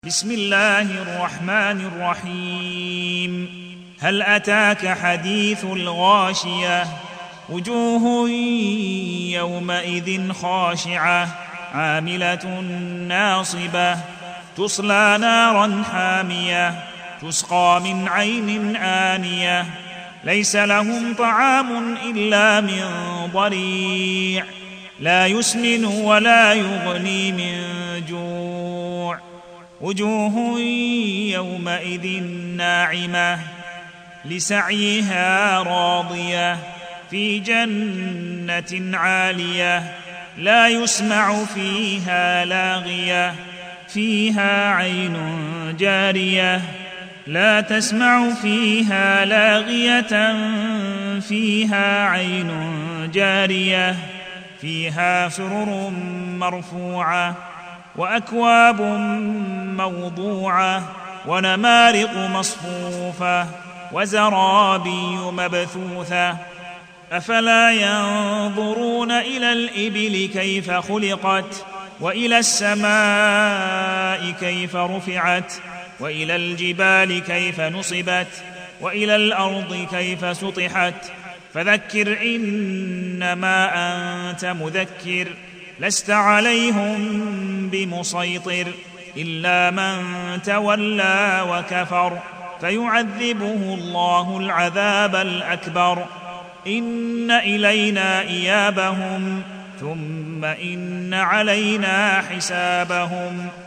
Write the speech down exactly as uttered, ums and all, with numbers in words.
بسم الله الرحمن الرحيم. هل أتاك حديث الغاشية؟ وجوه يومئذ خاشعة عاملة ناصبة تصلى نارا حامية تسقى من عين آنية ليس لهم طعام إلا من ضريع لا يسمن ولا يغني من جوع. وجوه يومئذ ناعمة لسعيها راضية في جنة عالية لا يسمع فيها لاغية فيها عين جارية لا تسمع فيها لاغية فيها عين جارية فيها سرر مرفوعة وأكواب موضوعة ونمارق مصفوفة وزرابي مبثوثة. أفلا ينظرون إلى الإبل كيف خلقت وإلى السماء كيف رفعت وإلى الجبال كيف نصبت وإلى الأرض كيف سطحت. فذكر إنما أنت مذكر لست عليهم بمسيطر إلا من تولى وكفر فيعذبه الله العذاب الأكبر. إن إلينا إيابهم ثم إن علينا حسابهم.